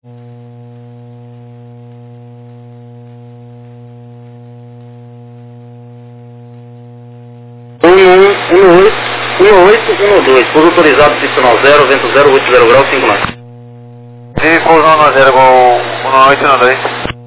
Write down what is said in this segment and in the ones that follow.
1812, pouso autorizado, adicional 0, vento 080 graus, 5 knots. Sim, pouso 10 com 1812.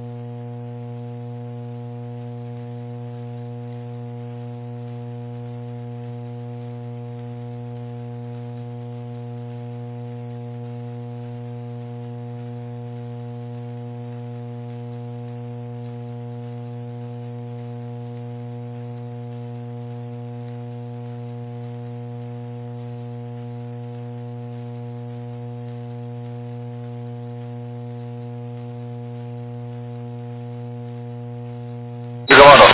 Diga, mano.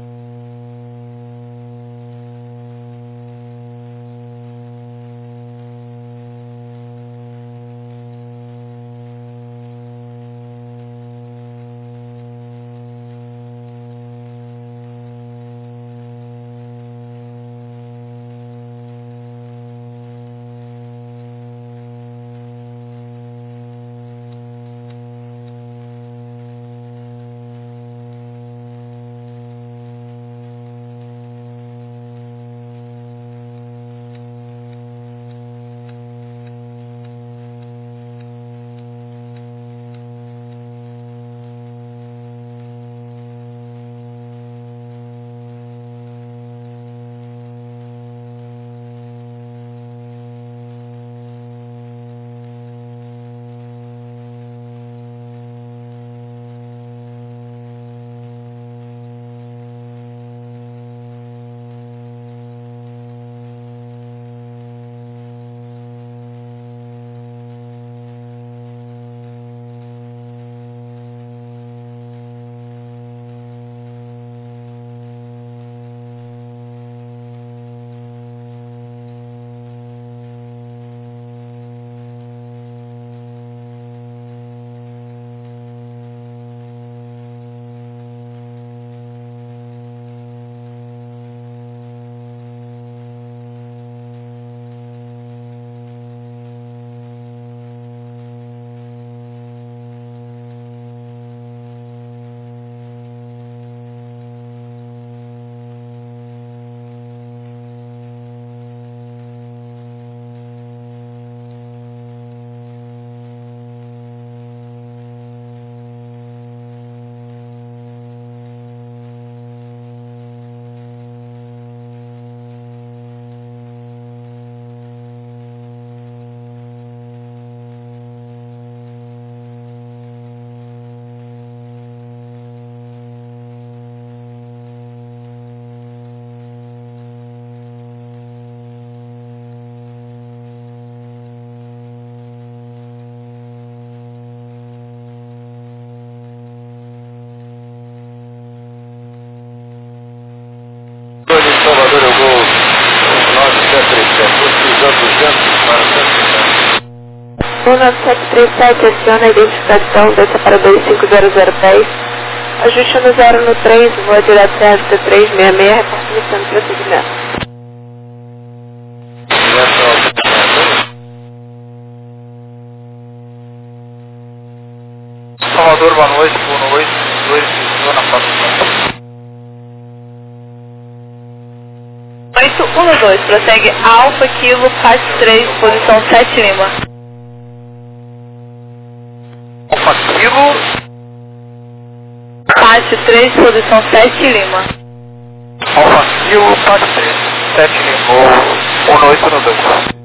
Salvador, eu vou 9737, utilizando 200 para 150. 9737, aciona a identificação, desça para 25010. Ajuste no 0 no 3, voa direto CRT 366, reporte iniciando o procedimento. Salvador, boa noite, boa noite, 2 na Patrulha. 812, prossegue Alfa Kilo, faixa 3, posição 7 Lima. Alfa Kilo, Faixa 3, posição 7 Lima. Alfa Kilo, faixa 3, 7 Lima, 1812.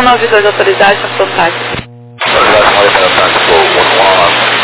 192 autorizado, já foi táxi. Autorizado, pode para táxi, vou 119.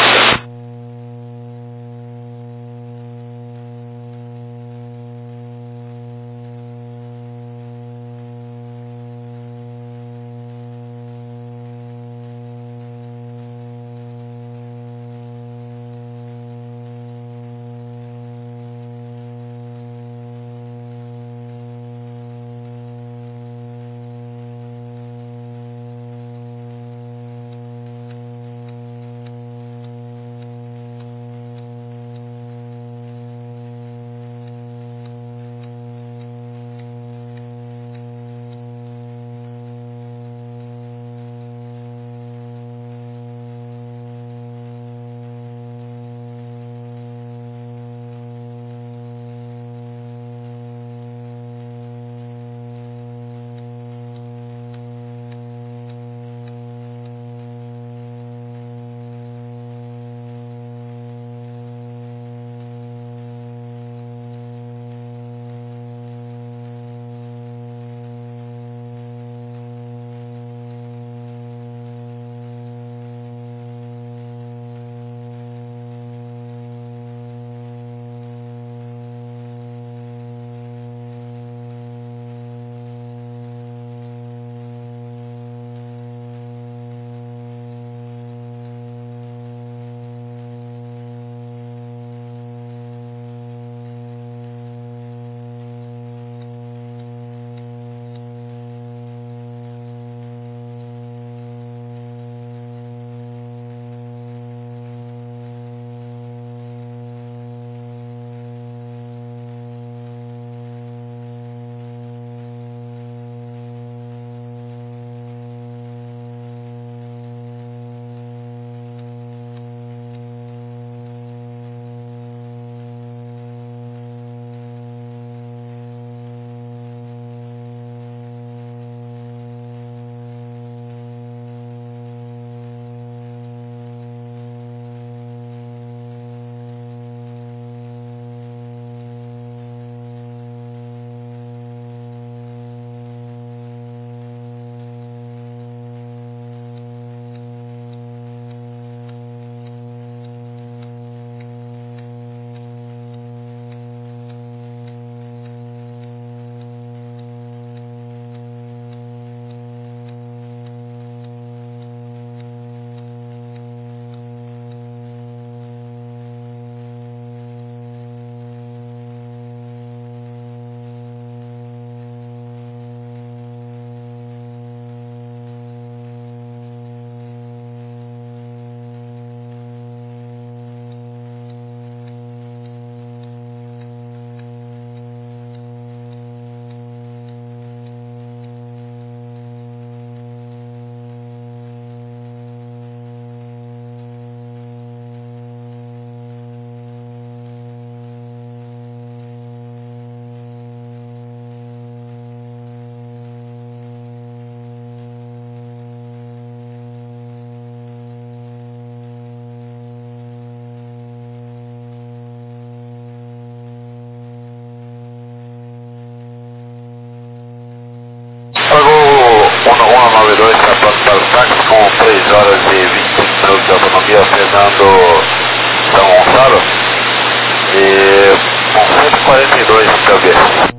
Pagou 192 para o táxi com 3 horas e 25 minutos de autonomia, Fernando São Gonçalo, e com 142 kb.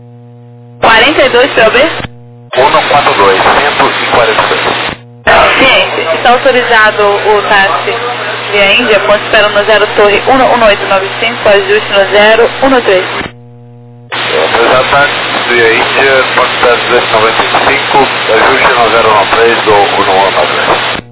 42 POB? 142, 142. Ciente, está autorizado o táxi via Índia, ponto espera no 0 Torre 11895, ajuste no 013. Autorizado táxi via Índia, ponto 295, ajuste no 013 do 119.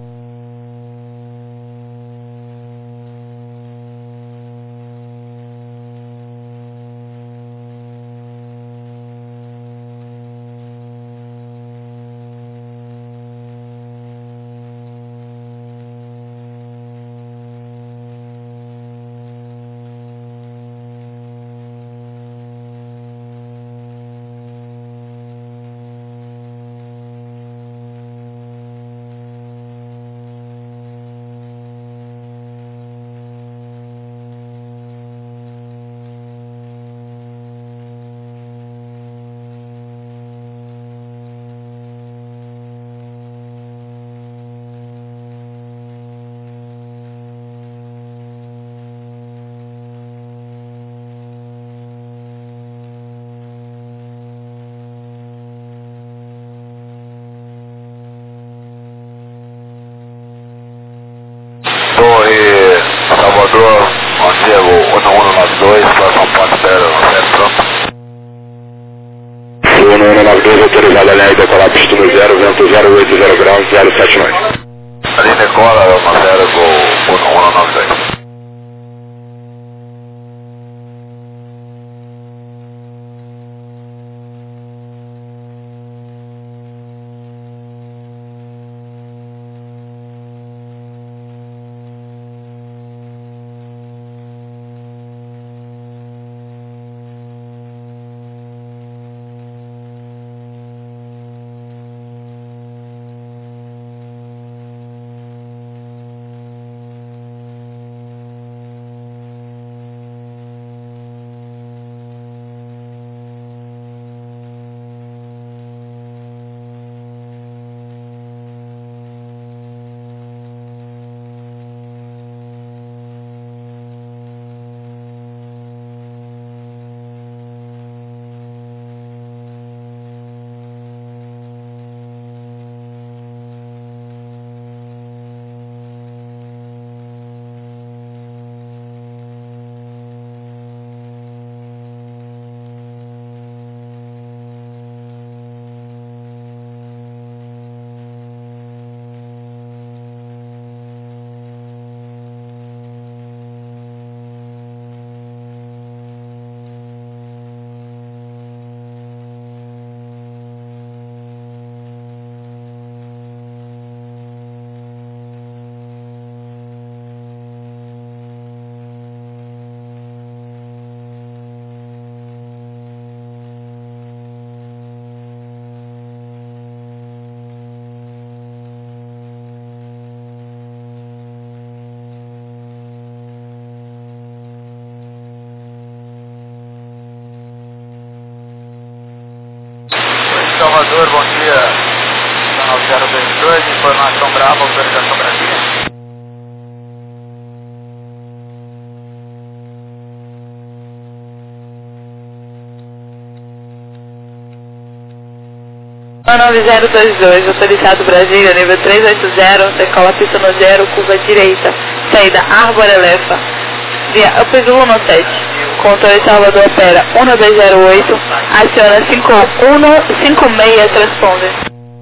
192, próximo ponto 07, pronto. Sul 192, autorizado a linha de decolar pista no 0, vento 080 graus, 079. Ali decola, 10, Gol 192. Salvador, bom dia. Canal 022, informação Brava, autorização Brasília. Canal 9022, autorizado Brasília, nível 380, decola pista no 0, curva direita, saída Árbor Elefa, via Up Zulu 17. Controle Salvador opera 1208, aciona 5156, transponder.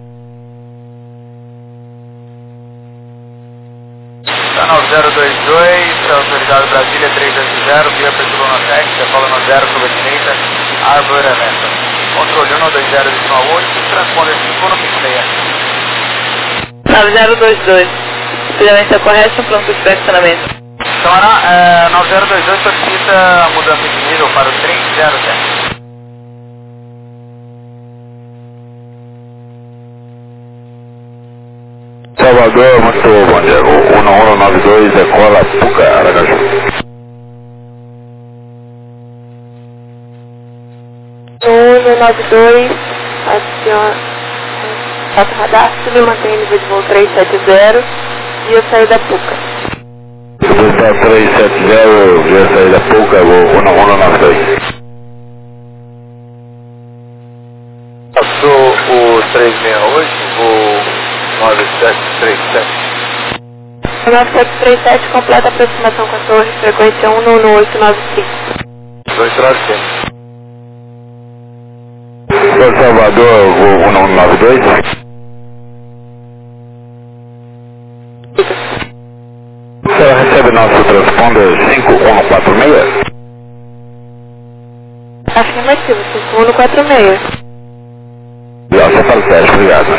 Canal 022, autorizado Brasília 380, via Up Zulu 17, decola no 0, curva direita, Árbor Elefa. Controle 1208, transponder 5156. 9022, presidência correta, pronto de flexionamento. Câmara 9022 solicita a mudança de nível para o 307. Salvador, muito bom dia. 1192, decola Puca, Aracaju. 1192, aciona radar, me mantém nível de voo 370 e eu saí da Puca. Está 370, já saí da Puca, vou 1192. Passou o 368, voo 9737. 9737, completa aproximação com a torre, frequência 11895. 237. Sou Salvador, vou 1192. O senhor recebe nosso transponder 5146? Afirmativo, 5146. Já, só para o teste, obrigado.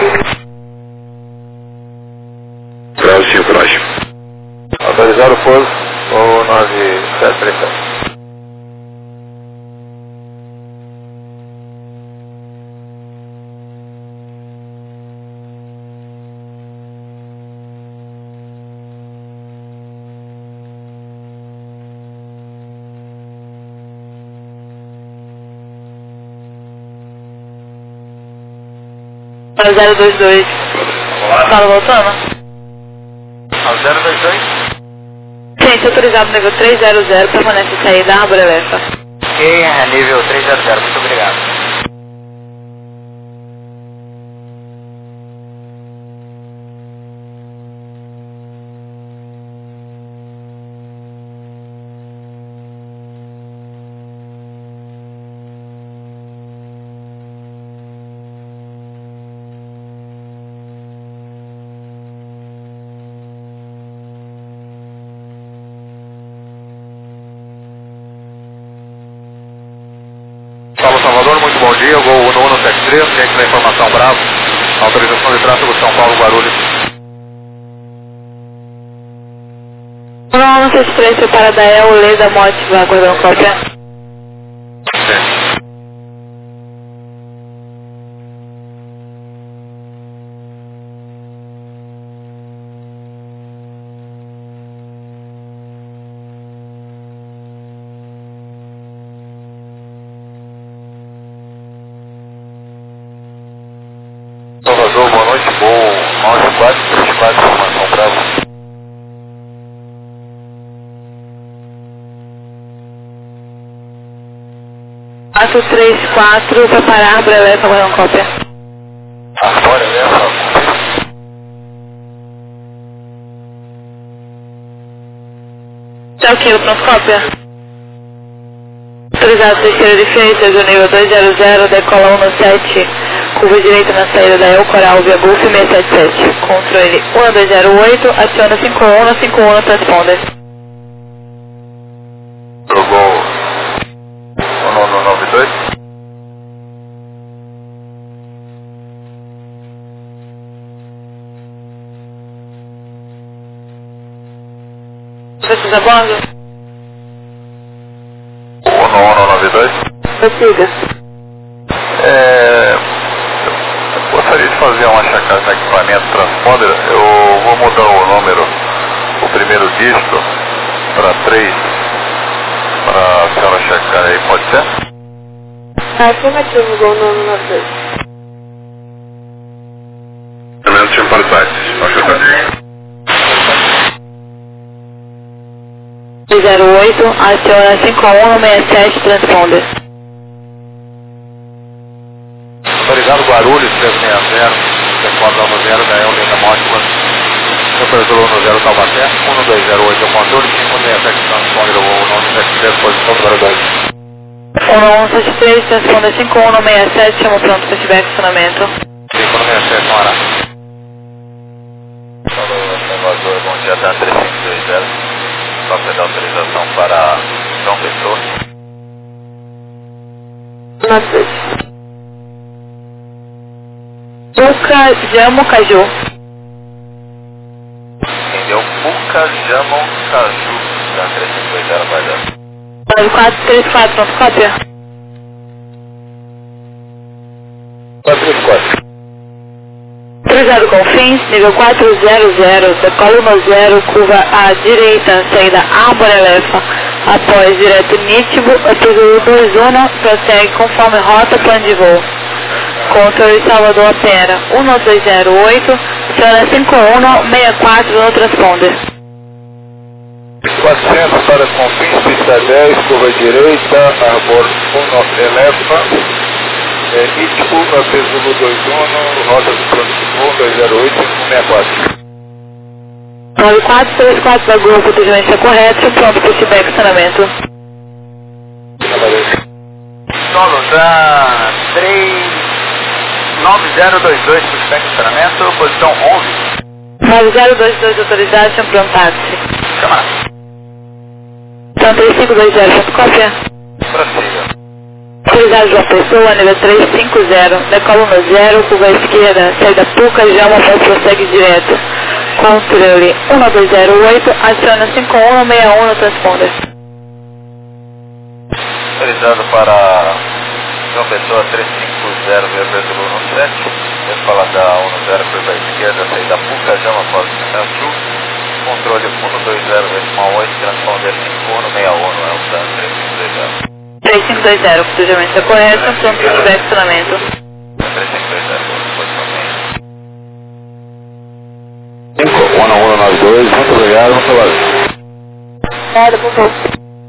Próximo, próximo. Autorizar o pouso, ou 9737. Para 022. Fala voltando? 022? Sim, autorizado nível 300, permanece saída Árbor Elefa. Ok, nível 300, muito obrigado. dia, Gol 1173, cliente da informação Bravo, autorização de tráfego São Paulo, Guarulhos. 1173, prepara da El, Leda, Mote, vai aguardando cópia. Sim. Salvador, boa noite, Gol 9434, informação Bravo. 434, preparar, Arbor Eleva, aguardando cópia. Arbor Eleva. Tá ok, pronto, cópia. Autorizado terceira de frente, do nível 200, decola 17, curva direita na saída da El Coral via Golf 677. Controle 1208, aciona 51, transponder. Gol 1192. Precisa a bordo? 1192. Prossiga. Eu gostaria de fazer uma checagem no equipamento transponder. Eu vou mudar o número, o primeiro dígito, para 3, para a senhora checar aí, pode ser? Afirmativo, Gol 992. Elemento de qualidade. Acho que 08, aciona 5167, transponder. Autorizado Guarulhos 360, decola 0 da El Leda Mótima, temperatura 10 Taubaté, 1208 é o controle, 567 transponder, o 973, posição número 2. 1173, transponder 5167, chama pronto para estiver acionamento. 567, Mará. Falou, Salvador, bom dia, tá 3520. Cópia da autorização para João Pessoa. 96. Puca, Jamo, Caju. Entendeu? Puca, Jamon, Caju. Da 3520, vai dar. 9434, pronto, cópia. 434. Autorizado Confins, nível 400, decola 10, curva à direita, saída Arbor Eleva, após direto Nítibo, autorizado 21, prossegue conforme rota, plano de voo. Controle Salvador opera 1208, aciona 5164 no transponder. 400 para Confins, pista 10, curva direita, Arbor 1 Eleva. Nítibo, Pesulo 21, rota do plano de voo 208 564. 9434 da grupo, atendimento correto, pronto para estiver acionamento. Solo da 39022, para estacionamento, posição 11. 9022 autorizado, pronto táxi. Câmara. Então 3520, cópia. Prossiga. Autorizado João Pessoa, nível 350, decola 10, curva à esquerda, saída Puca, Jama, após prossegue direto. Controle 1208, aciona 5161 no transponder. Autorizado para João Pessoa 350, via Pesulo 17, escola da 10, curva à esquerda, saída Puca, Jama, após sul. Controle 1208, transponder 5161, é o Dan 3520. 3520, procedimento correto, pronto para estiver acionamento. 1192, muito obrigado, muito obrigado. Nada, por favor.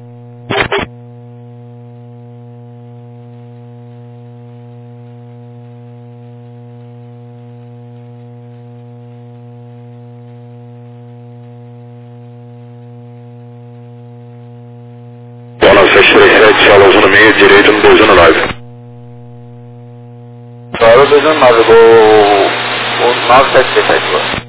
Bola 737, sala 1 direito no 219. Sala 219, Gol 9737.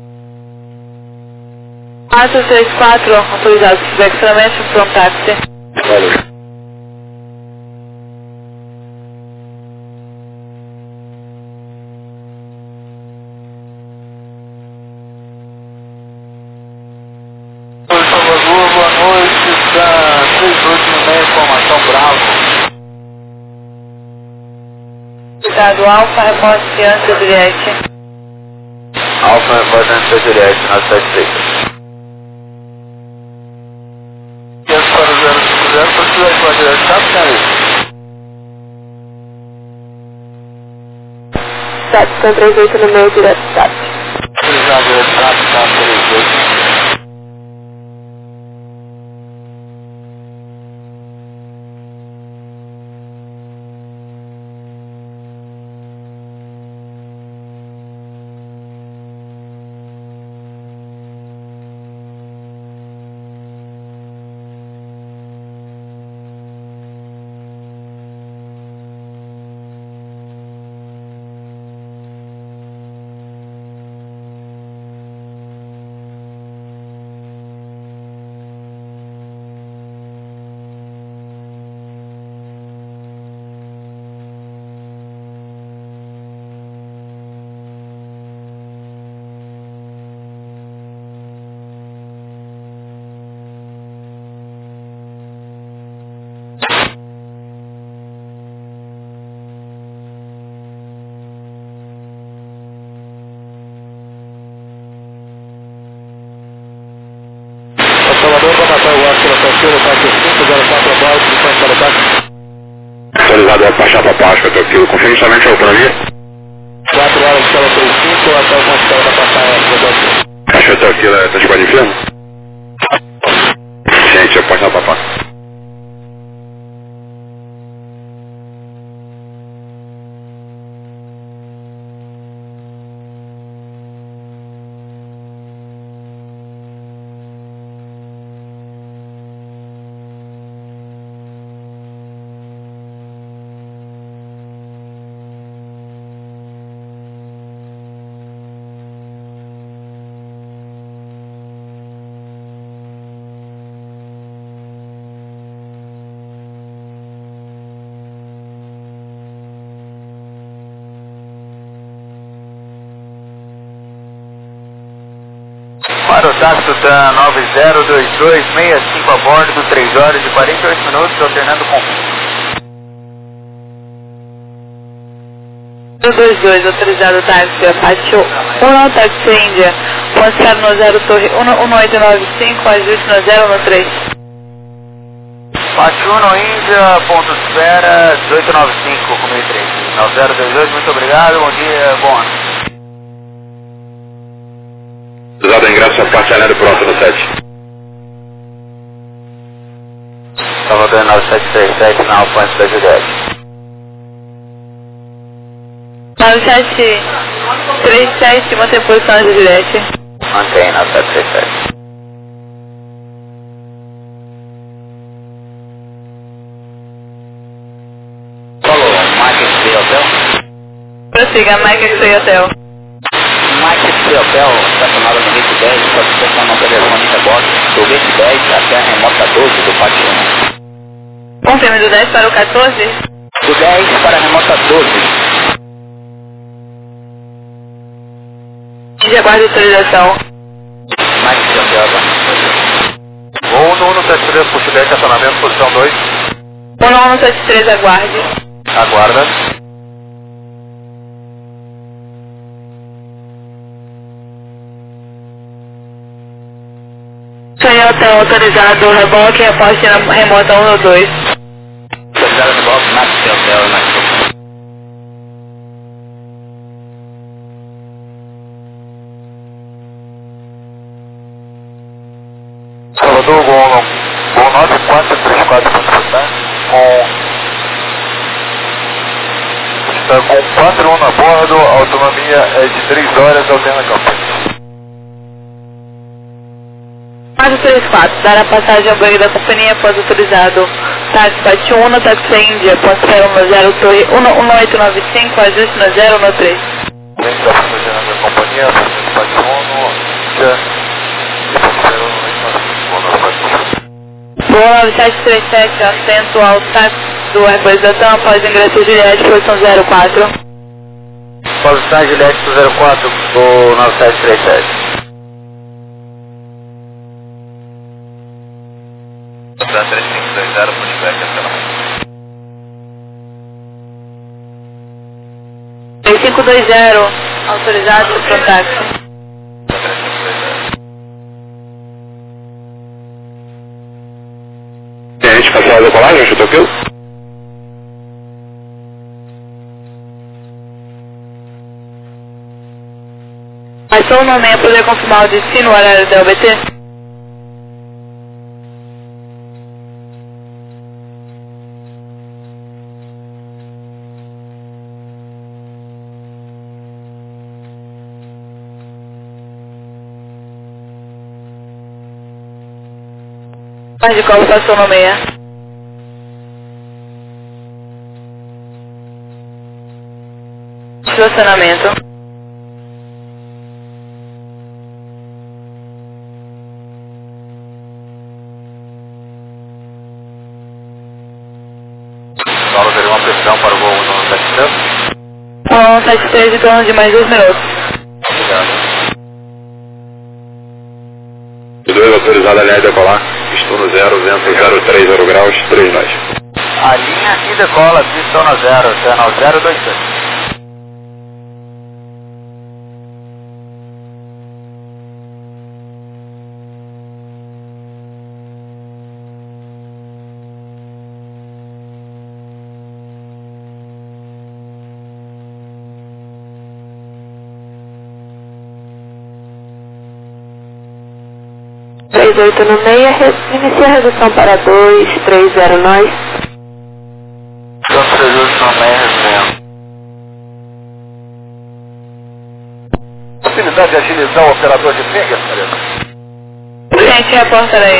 434, autorizado para estiver acionamento, pronto táxi. Valeu. Salvador, boa noite, está 38 informação Bravo. Estado Alfa, reporte antes do direct. Alfa, reporte antes do direct, na 76. Para o 050, precisa ir para a direct, sabe, senhor? Status 38 no meu direto status. Precisa direct, sabe, 38. Salvador, vou matar o ar pela parceira, parte 504 abaixo, de frente para o táxi. Autorizado a baixar para baixo, eu tô aqui. Confirme somente a autonomia. 4 horas de tela 35, até o ponto de tela da passagem. Acho que eu tô aqui, tá de inferno? Gente, eu posso dar para baixo. Para o táxi da 902265 a bordo, 3 horas e 48 minutos, alternando com 22, autorizado táxi, Apache 1, táxi Índia, ponto no 0 Torre 1895, ajuste no 013. Pachuno Índia, ponto espera, 1895, comigo 3. 9028, muito obrigado, bom dia, bom ano. Autorizado a ingresso a parte aérea pronto no 7. Salvador 9737, na Alfândega da Juliette. 9737, mantém posição de direct. Mantém 9737. Falou, Mike X Hotel. Prossiga, Mike X Hotel. Mike X Hotel, estacionado no gate 10, satisfação não telefônica box, do gate 10 até a remota 12 do pátio 1. Confirme do 10 para o 14. Do 10 para a remota 12. De aguardo de autorização. Mike X Hotel. Voo no 173, puxo 10, estacionamento, posição 2. 1173, aguarde. Aguarda. Senhor Hotel autorizado, reboque, reposte na remota 1 ou 2. Autorizado no box, Max Hotel, Max. Salvador, voo 9434, está com 4-1 a bordo, a autonomia é de 3 horas, alterna campo. 434, dar a passagem ao ganho da companhia após autorizado. Táxi Pati 1, táxi Índia, ponto 010 Torre 1895, ajuste no 013. Vem da passagem da companhia, Pati 1, Índia, e ponto 095, Voo 9737, assento ao táxi do Airport da TAM, após ingresso Juliette, posição 04. Posição Juliette 04 do 9737. Tá 3520, pushback até lá. 3520, autorizado para o táxi. Tá 3520. A gente passou a decolagem, chutou aquilo? Mas só o nome é poder confirmar o destino, o horário da OBT? Mas de qual estação nomeia? Estacionamento. Solo teria uma pressão para o voo no 73. 173 em torno de mais 2 minutos. Obrigado. Os dois autorizados, aliás, decolar. Estou no 0, vento 030 graus, 3 nós. A linha e decola, pistão na 0, canal 026. Três oito no meia, inicia a redução para 230 nós. Então, 38 no meio, recebendo. Possibilidade de agilizar o operador de finger, Maria? Gente, reporta aí.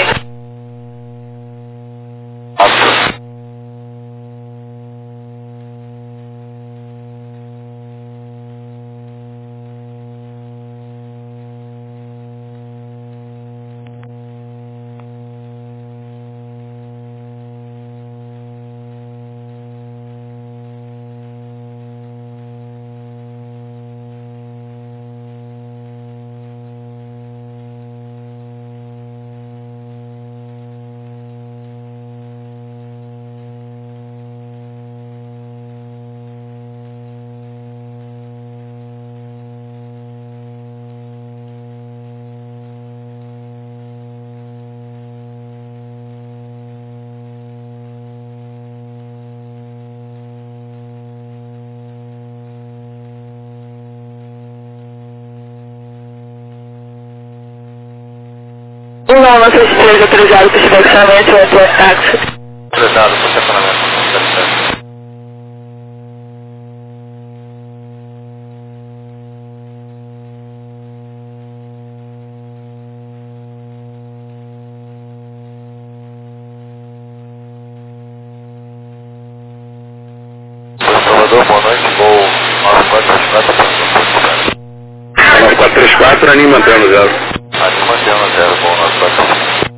Não, não sei se foi autorizado para esse estacionamento ou para o táxi. Autorizado para o estacionamento no 77. Salvador, boa noite, voo 9434 para 9434, anime mantendo 0. Ali mantendo 0, voo 9434.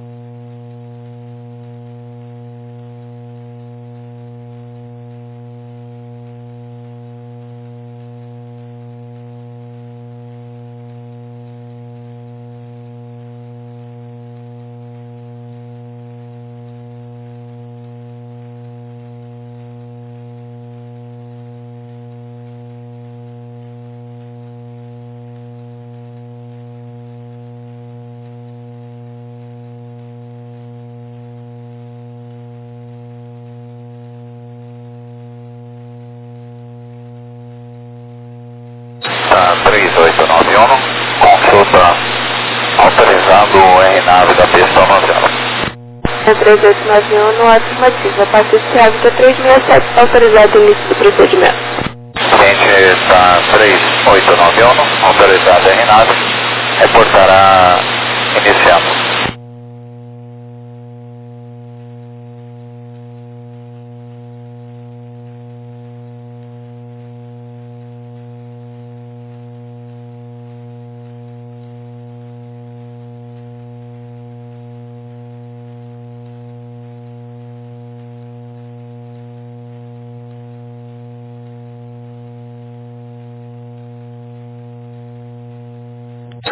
Tá 3891, consulta autorizando o R-Nave da pista no zero. É 3891 no afirmativo. A partir de hábito 367, autorizado o início do procedimento. Cliente está 3891, autorizado R-Nave, reportará iniciando.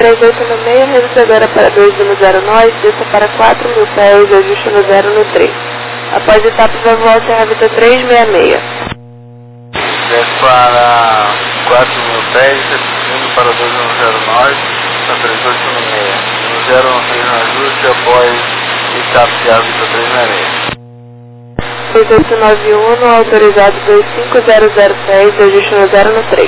3896, reduza agora para 210 nós, desça para 4.000 pés, ajuste no 0 no 3. Após etapa vai voar Serra Vitor 366. Desce para 4.000 pés, indo para 210 nós, na 3896. No 0 no 3 no ajuste, após etapa Serra Vitor 366. 3891, autorizado 2500 pés, ajuste no 0 no 3.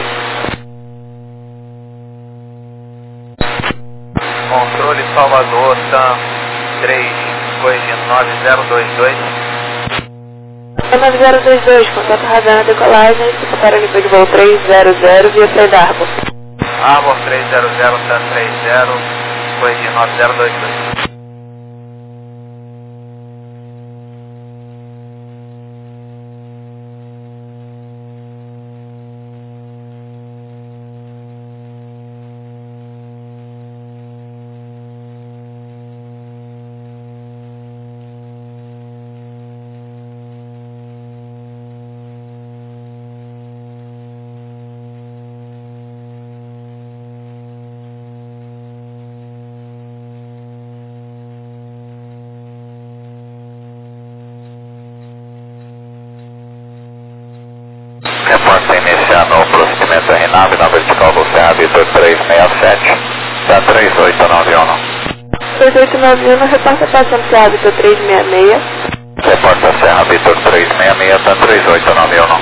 Controle Salvador, TAM 3, corrigindo 9022. 9022, contato radar na decolagem, se prepara nível de voo 300 via saída Arbor. Arbor 300, TAM 30, corrigindo 9022. Reporte iniciando o procedimento RNAV na vertical do Serra Vitor 367, da 3891. 3891, reporta passando Serra Vitor 366. Reporta Serra Vitor 366, da 3891.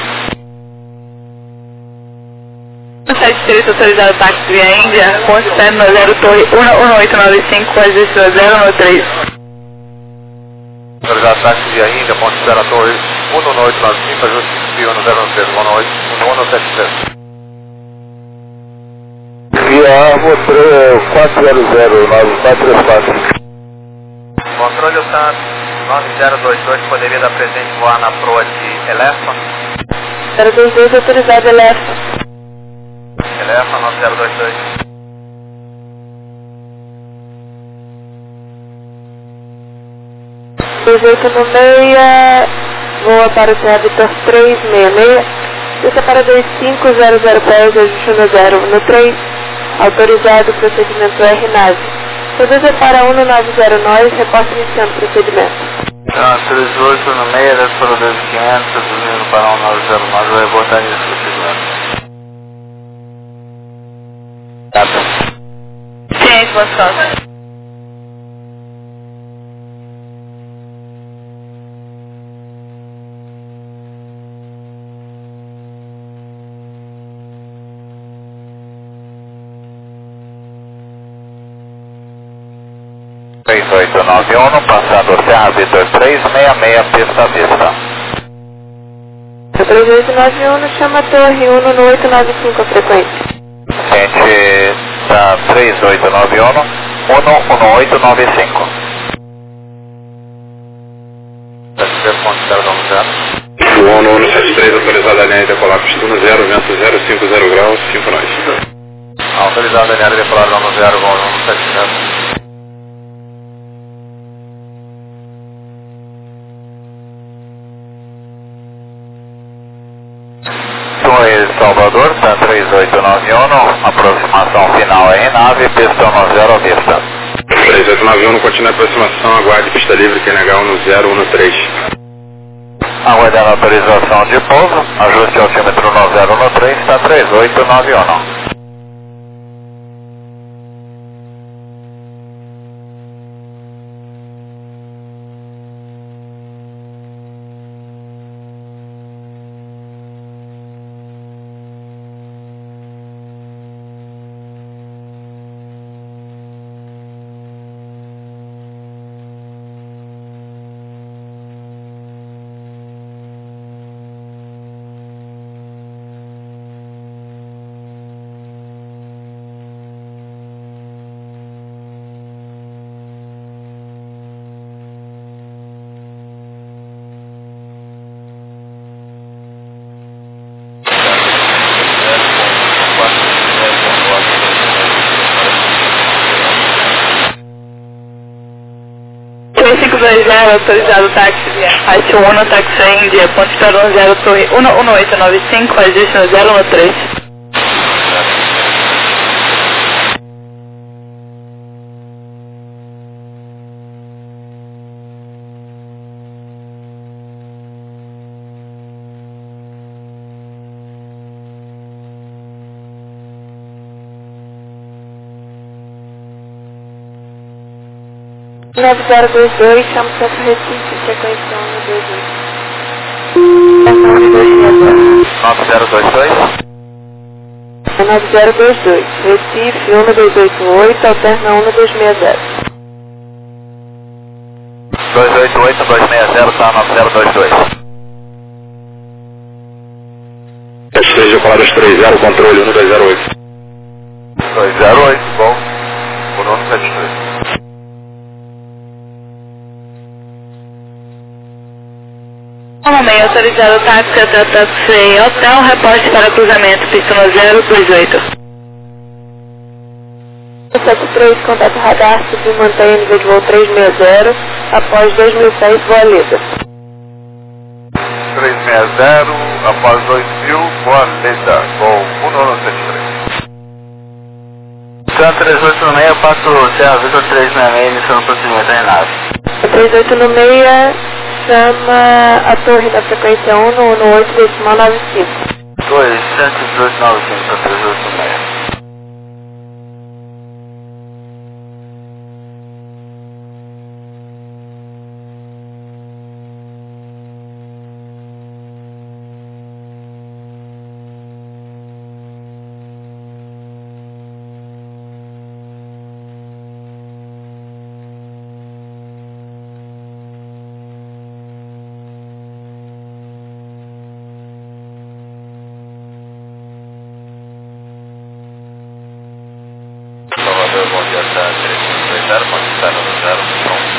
73, autorizado táxi via Índia, ponte 790 Torre 11895, ajuste no 0 no 3. Autorizado táxi via Índia, ponte 0 Torre 11895, ajuste no 0 no 3, 173. Via Arbor 400-9434. Controle TAM 9022, poderia dar presente voar na proa de Elefa? 022, autorizado Elefa. Elefa 9022. no meia, voa para o Serra Vitor 366, desça para 2500 pés, ajuste no 0 no 3, autorizado procedimento RNAV. Reduza para 190 nós, reporte iniciando procedimento. 38 no meio, desce para 2500, reduzindo para 190 nós, vai reportar nesse procedimento. Ciência, Moscou. Passando Serra Vitor 366, pista vista. 3891, chama a Torre 11895 a frequência. Gente da 3891, 11895. João no 173, autorizado a linha de decolar pistona 0, vento 050 graus, 5 nós. Autorizado a linha de decolar no 0, voo no 173. Salvador, TAM 3891, aproximação final RNAV, pista no 0 vista. 3891, continua a aproximação, aguarde pista livre, QNH 1013. Aguardando autorização de pouso, ajuste altímetro no 0 no 3, está 3891. Autorizado táxi Haiti 1, táxi Índia, ponte para 10 Torre 11895, ajuste no 0 no 3. 9022, chama o Centro Recife, frequência 128. 9022, Recife 1288, alterna 1260. 288-260, tá 9022. Esteja Coladas 30, controle 1208. 208, bom. Por 173. Homem autorizado táxi até taxi hotel, reporte para cruzamento, pista 028. 73, contato radar, subir mantenha nível de voo 360, após 2006, Boa Leda. 360, após 2000, Boa Leda, voo 173. Santa 386, passo Serra Vitor 366, iniciando o procedimento em nave. 3896, chama a torre da frequência 118, decimal 95. 21895, Santa 386. Bom dia, está 330, pode estar no 0, pronto.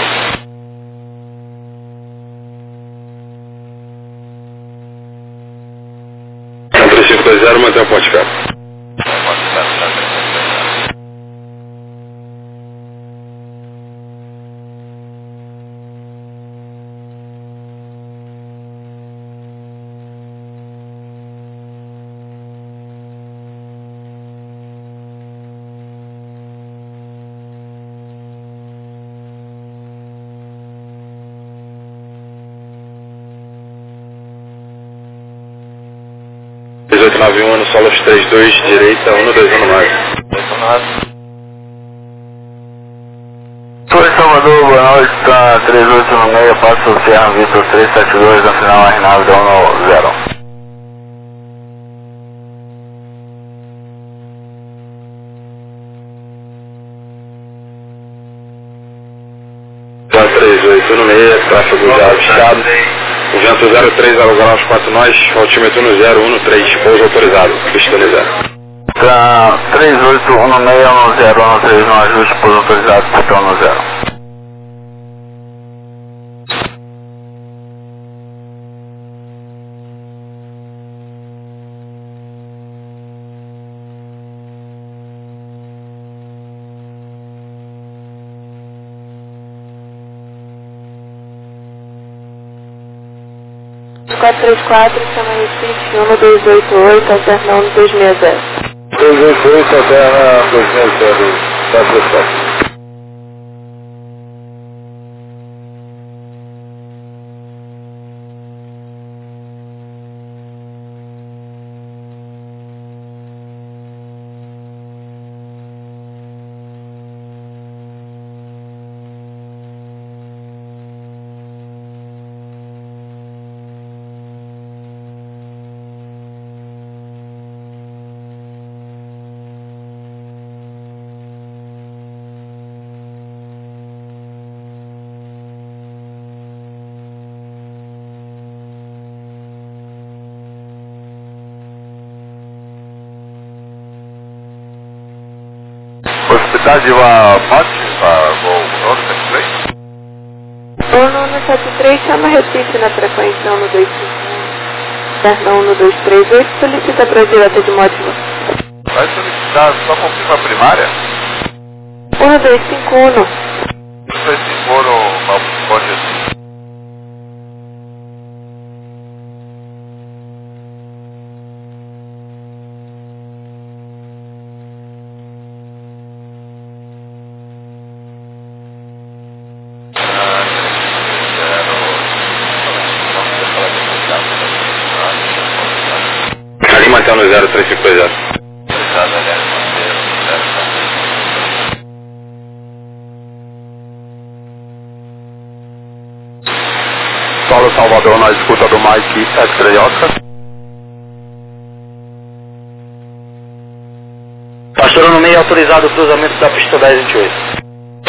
São 3520, mantém o ponte cá. Pode estar no 330. no Solos 32, direita 1219. Oi, Salvador, boa noite, está 3896, passo Serra Vitor 372, na final R9 da 10. Tá 3896, tráfego já avistado. O vento 03 ao graus 4 nós, altímetro 013, pouso autorizado, pista 0. Tá 38161013 no ajuste, pouso autorizado, pista 10. chama Recife 1288, alterna 1260. 288, alterna 260, 434. Hospitalidade Monte, voo 173, chama Recife na frequência 125, alterna 1238, solicita para direta de módulo. vai solicitar, só confirma a primária? 1251. 251, pode ser. Ali mantém no 0350. Salvador na escuta do Mike X-Ray Oscar. Pastor no meio, autorizado o cruzamento da pista 1028.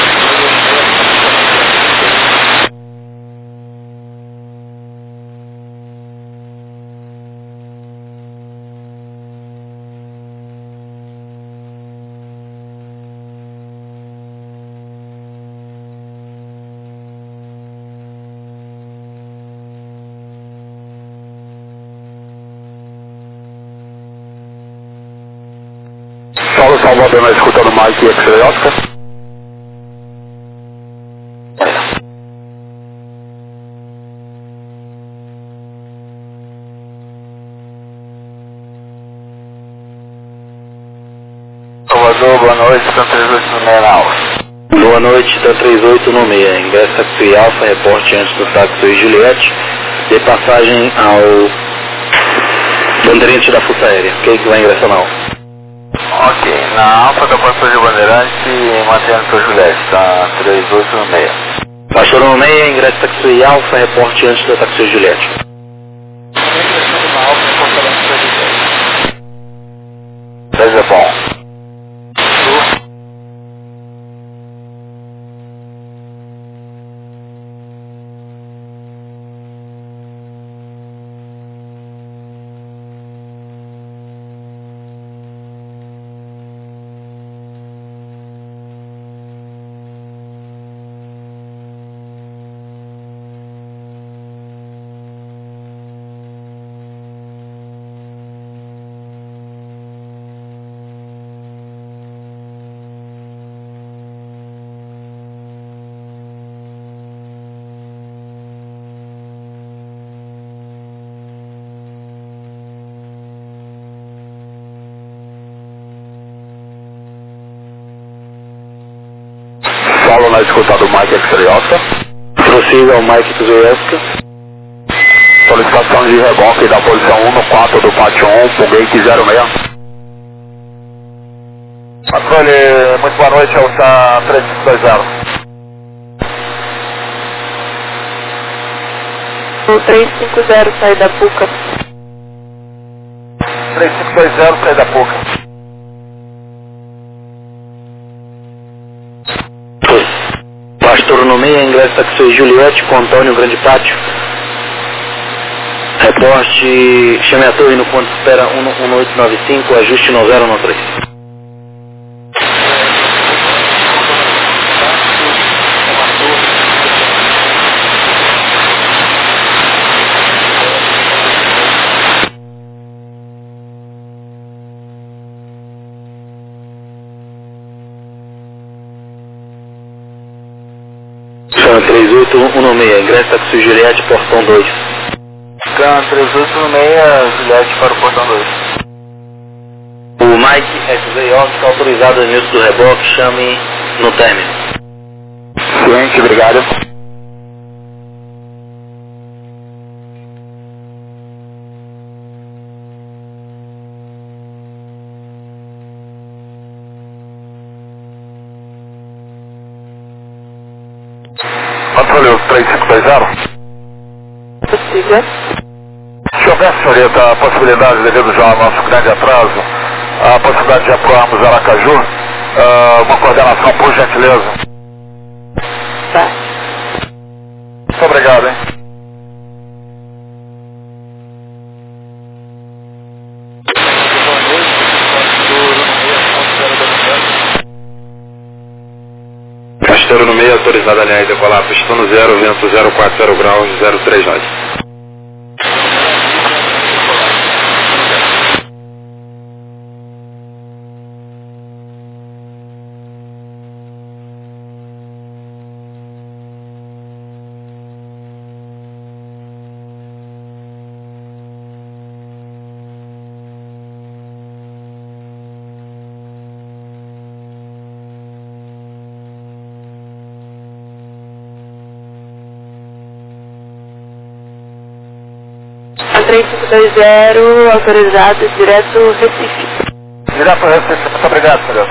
Solo Salvador na escuta do Mike X-Ray Oscar. Salvador, boa noite, TAM 38 no meia na alfa. Boa noite, TAM 38 no meia. Ingressa táxi Alfa, reporte antes do táxi Juliette, de passagem ao Bandeirante da Força Aérea. Quem que vai ingressar na Alfa? Ok, na alfa da Pastor de Bandeirante, mantendo para Juliette, tá 38 no meia. Pastor no meia, ingresso táxi Alfa, reporte antes do táxi Juliette. Dez é bom. Solo na escuta do Mike X-Ray Oscar. Prossiga ao Mike X-Ray Oscar. Solicitação de reboque da posição 1 no 4 do pátio 1 pro gate 06. Patrulha, muito boa noite, alça 3520. O 350 sai da Puca. 3520, sai da Puca. Pastor no meia, ingresso táxi Juliette com Antônio Grande Pátio. Reporte, chame a torre no ponto de espera 1895, ajuste no 013. Chame 38116, ingresso táxi Juliette, portão 2. TAM 3816, Juliette para o portão 2. O Mike X-Ray Oscar, autorizado no início do reboque, chame no término. Ciente, obrigado. Patrulha 3520. Prossiga. Se houver, senhorita, a possibilidade, devido já ao nosso grande atraso, a possibilidade de apoiarmos Aracaju, uma coordenação, por gentileza. Tá. Muito obrigado, hein? Pastor no meio, autorizado a linha de decolar, pista no 0, vento 040 graus, 039. A 3520, autorizado direto Recife. Direto ao Recife, muito obrigado, senhor.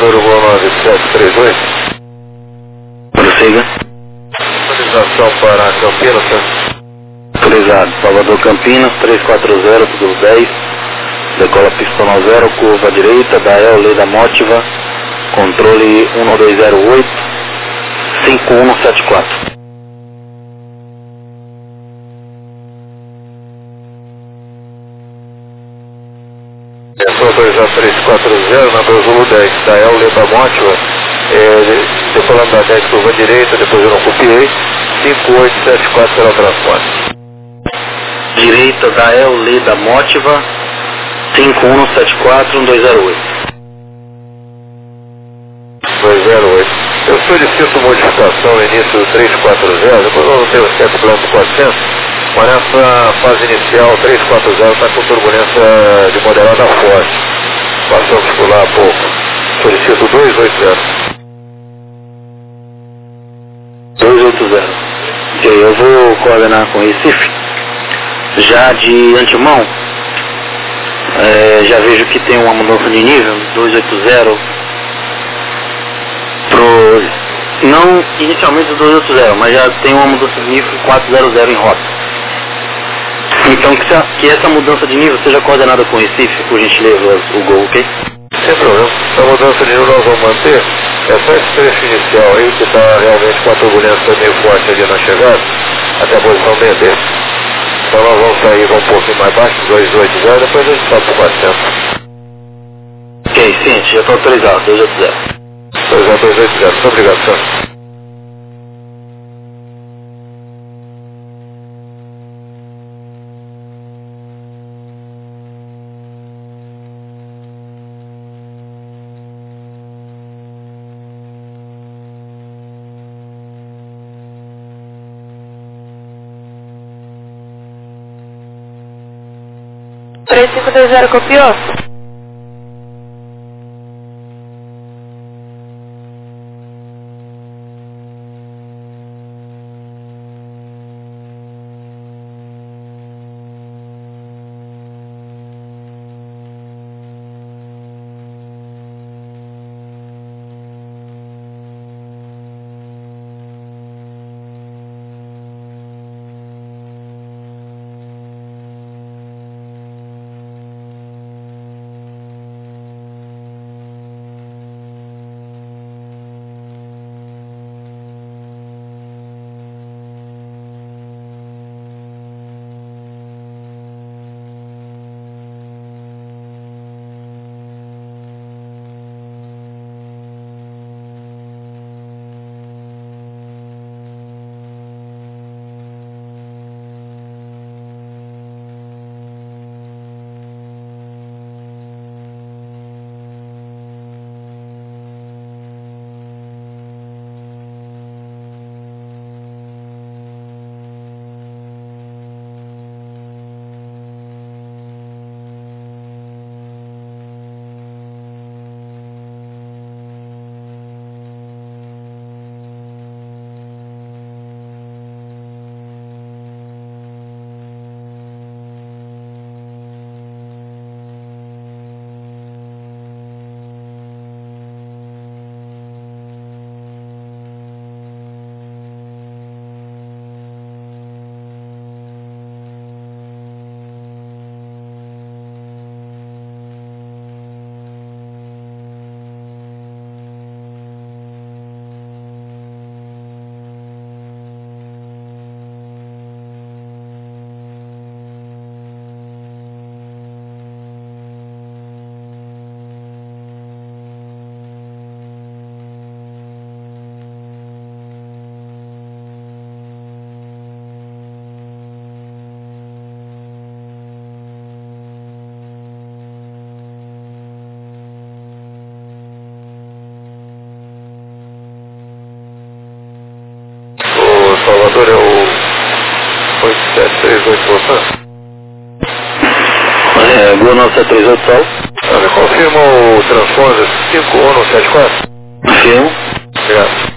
Salvador, Gol 9738. Prossiga. Autorização para Campinas, Autorizado. Salvador Campinas, 340, tudo 10. Decola pistão ao 0, curva à direita, Dael, Leda Mótiva, controle 1208, 5174. Atenção, autorizado 340, na Brasil 10, Dael, Leda Mótiva, decolando da 10, curva à direita, depois eu não copiei, 5874 será o transporte. Direita, Dael, Leda Mótiva, 5174, 1208. 208. Eu solicito modificação no início do 340, depois eu tenho o 7 plano 400, mas nessa fase inicial 340 está com turbulência de moderada forte. Passamos por lá há pouco. Solicito 280. 280. Ok, eu vou coordenar com Recife. Já de antemão, já vejo que tem uma mudança de nível, 280 não inicialmente o 280, mas já tem uma mudança de nível 400 em rota. Então que essa mudança de nível seja coordenada com Recife, por gentileza, o Gol, ok? Sem problema. A mudança de nível nós vamos manter. É só esse trecho inicial aí que está realmente com a turbulência meio forte ali na chegada, até a posição BD. Então nós vamos sair um pouquinho mais baixo, 280, depois a gente sobe para 400. Ok, sim, já está autorizado, 280. 280. Muito obrigado, senhor. Três cinco dois zero copiou? Salvador é o 8738, voltando. Gol 9738, Sol. Me confirma o transponder 5174? Confirmo. Obrigado.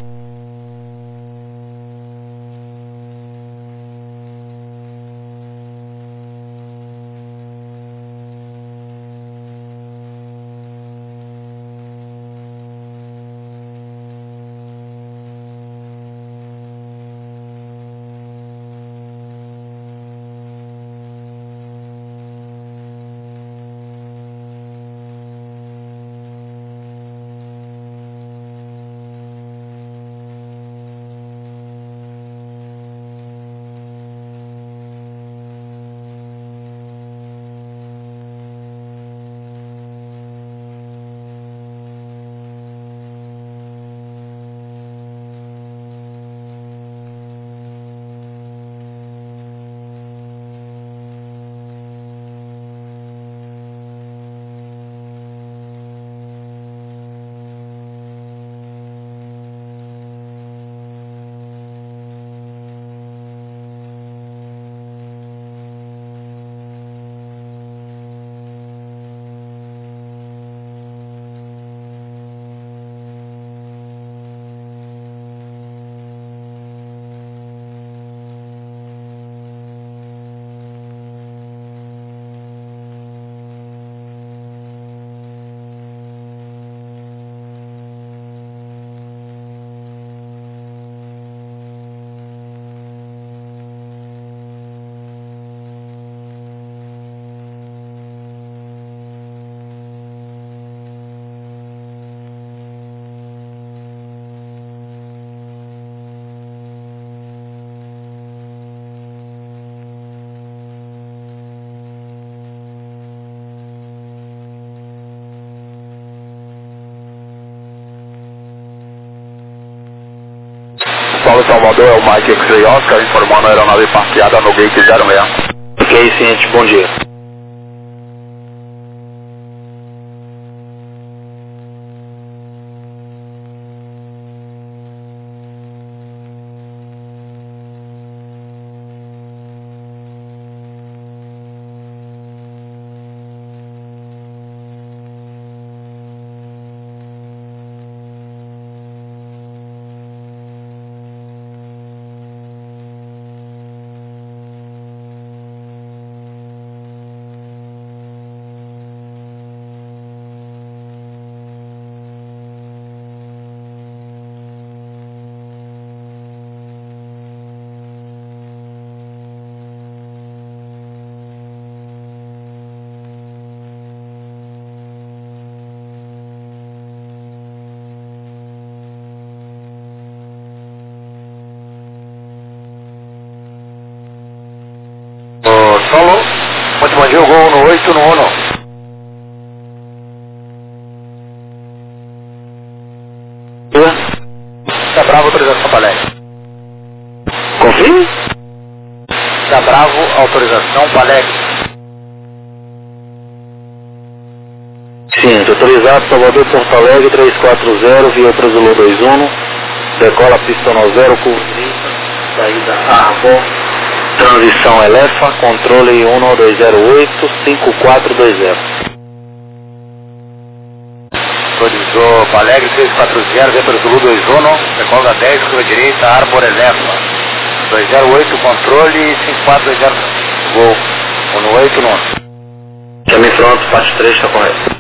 Paulo Salvador, é o Mike X-Ray Oscar, informando a aeronave parqueada no gate 06. Ok, ciente, bom dia. Solo, muito bom dia, gol no 8 no 1. Tá Bravo, autorização para Alegre. Confirme? Tá Bravo, autorização para Alegre. Sim, autorizado, Salvador, Porto Alegre, 340, via para Zulu 21, decola pista no 0, curva direita, saída Arbor, transição Elefa, controle 1208, 5420. Autorizou para Alegre, 340, via para Zulu 21, decola 10, curva direita, Arbor Elefa. 208, controle, 5420, gol, no 8 no 1. Caminho pronto, parte 3 está correto.